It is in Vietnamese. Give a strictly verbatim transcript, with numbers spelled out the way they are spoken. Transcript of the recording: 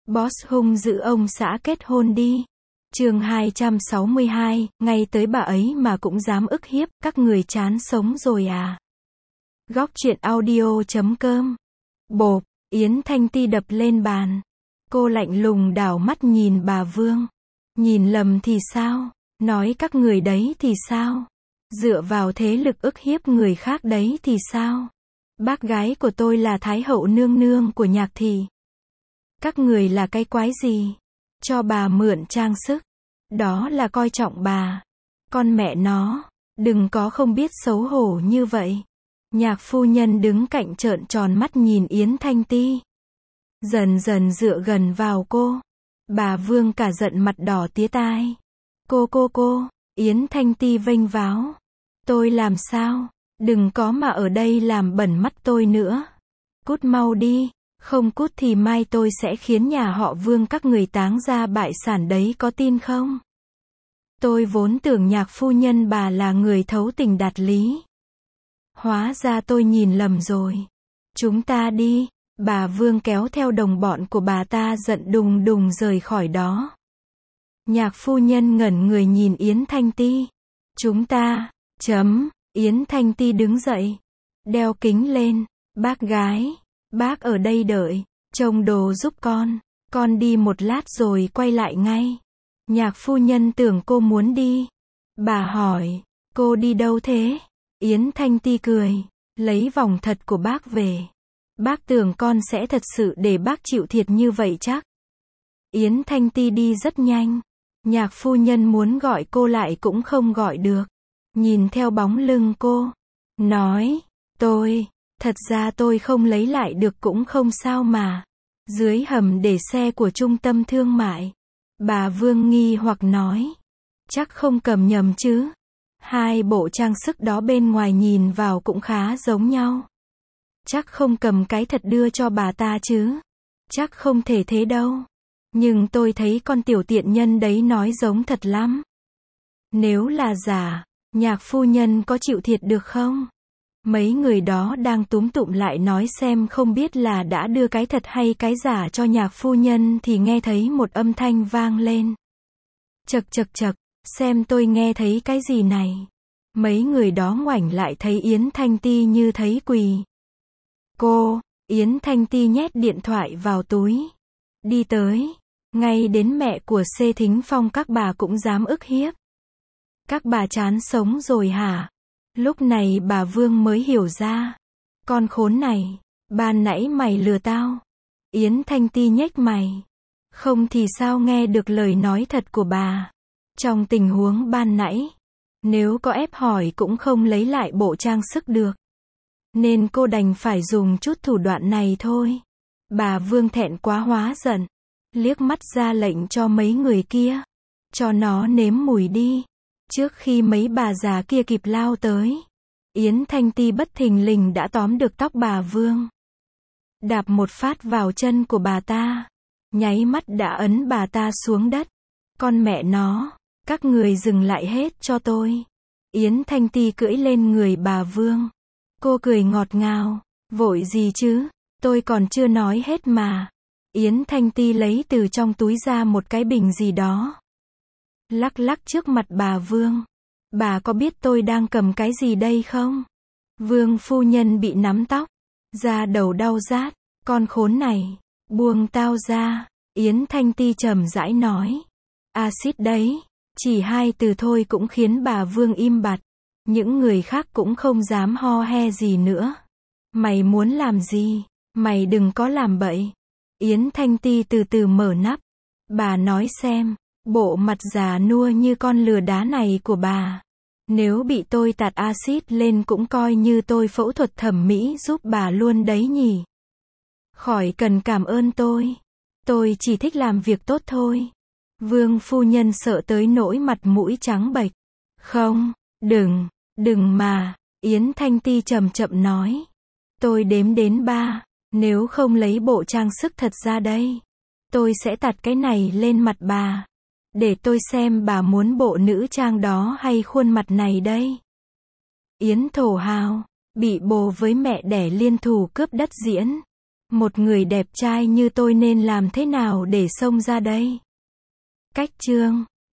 Boss hung dữ ông xã kết hôn đi. Chương hai trăm sáu mươi hai, ngay tới bà ấy mà cũng dám ức hiếp, các người chán sống rồi à. Góc truyện audio chấm com. Bộp, Yến Thanh Ti đập lên bàn. Cô lạnh lùng đảo mắt nhìn bà Vương. Nhìn lầm thì sao? Nói các người đấy thì sao? Dựa vào thế lực ức hiếp người khác đấy thì sao? Bác gái của tôi là Thái hậu nương nương của Nhạc Thị. Các người là cái quái gì? Cho bà mượn trang sức. Đó là coi trọng bà. Con mẹ nó, đừng có không biết xấu hổ như vậy. Nhạc phu nhân đứng cạnh trợn tròn mắt nhìn Yến Thanh Ti. Dần dần dựa gần vào cô. Bà Vương cả giận mặt đỏ tía tai. Cô cô cô, Yến Thanh Ti vênh váo. Tôi làm sao? Đừng có mà ở đây làm bẩn mắt tôi nữa. Cút mau đi, không cút thì mai tôi sẽ khiến nhà họ Vương các người táng ra bại sản đấy, có tin không? Tôi vốn tưởng nhạc phu nhân bà là người thấu tình đạt lý. Hóa ra tôi nhìn lầm rồi. Chúng ta đi. Bà Vương kéo theo đồng bọn của bà ta giận đùng đùng rời khỏi đó. Nhạc phu nhân ngẩn người nhìn Yến Thanh Ti. Chúng ta, chấm, Yến Thanh Ti đứng dậy. Đeo kính lên. Bác gái, bác ở đây đợi, trông đồ giúp con. Con đi một lát rồi quay lại ngay. Nhạc phu nhân tưởng cô muốn đi. Bà hỏi, cô đi đâu thế? Yến Thanh Ti cười, lấy vòng thật của bác về. Bác tưởng con sẽ thật sự để bác chịu thiệt như vậy chắc. Yến Thanh Ti đi rất nhanh. Nhạc phu nhân muốn gọi cô lại cũng không gọi được. Nhìn theo bóng lưng cô. Nói, tôi, thật ra tôi không lấy lại được cũng không sao mà. Dưới hầm để xe của trung tâm thương mại. Bà Vương nghi hoặc nói. Chắc không cầm nhầm chứ. Hai bộ trang sức đó bên ngoài nhìn vào cũng khá giống nhau. Chắc không cầm cái thật đưa cho bà ta chứ. Chắc không thể thế đâu. Nhưng tôi thấy con tiểu tiện nhân đấy nói giống thật lắm. Nếu là giả, nhạc phu nhân có chịu thiệt được không? Mấy người đó đang túm tụm lại nói xem không biết là đã đưa cái thật hay cái giả cho nhạc phu nhân thì nghe thấy một âm thanh vang lên. Chật chật chật, xem tôi nghe thấy cái gì này. Mấy người đó ngoảnh lại thấy Yến Thanh Ti như thấy quỳ. Cô, Yến Thanh Ti nhét điện thoại vào túi. Đi tới. Ngay đến mẹ của Xê Thính Phong các bà cũng dám ức hiếp. Các bà chán sống rồi hả? Lúc này bà Vương mới hiểu ra. Con khốn này, ban nãy mày lừa tao. Yến Thanh Ti nhếch mày. Không thì sao nghe được lời nói thật của bà. Trong tình huống ban nãy, nếu có ép hỏi cũng không lấy lại bộ trang sức được. Nên cô đành phải dùng chút thủ đoạn này thôi. Bà Vương thẹn quá hóa giận. Liếc mắt ra lệnh cho mấy người kia. Cho nó nếm mùi đi. Trước khi mấy bà già kia kịp lao tới. Yến Thanh Ti bất thình lình đã tóm được tóc bà Vương. Đạp một phát vào chân của bà ta. Nháy mắt đã ấn bà ta xuống đất. Con mẹ nó, các người dừng lại hết cho tôi. Yến Thanh Ti cưỡi lên người bà Vương. Cô cười ngọt ngào. Vội gì chứ, tôi còn chưa nói hết mà. Yến Thanh Ti lấy từ trong túi ra một cái bình gì đó. Lắc lắc trước mặt bà Vương. Bà có biết tôi đang cầm cái gì đây không? Vương phu nhân bị nắm tóc. Da đầu đau rát. Con khốn này, buông tao ra. Yến Thanh Ti trầm rãi nói. Axit đấy. Chỉ hai từ thôi cũng khiến bà Vương im bặt. Những người khác cũng không dám ho he gì nữa. Mày muốn làm gì? Mày đừng có làm bậy. Yến Thanh Ti từ từ mở nắp. Bà nói xem, bộ mặt già nua như con lừa đá này của bà. Nếu bị tôi tạt axit lên cũng coi như tôi phẫu thuật thẩm mỹ giúp bà luôn đấy nhỉ. Khỏi cần cảm ơn tôi. Tôi chỉ thích làm việc tốt thôi. Vương phu nhân sợ tới nỗi mặt mũi trắng bệch. Không, đừng, đừng mà. Yến Thanh Ti chậm chậm nói. Tôi đếm đến ba. Nếu không lấy bộ trang sức thật ra đây, tôi sẽ tạt cái này lên mặt bà. Để tôi xem bà muốn bộ nữ trang đó hay khuôn mặt này đây. Yến thổ hào, bị bồ với mẹ đẻ liên thủ cướp đất diễn. Một người đẹp trai như tôi nên làm thế nào để xông ra đây? Cách chương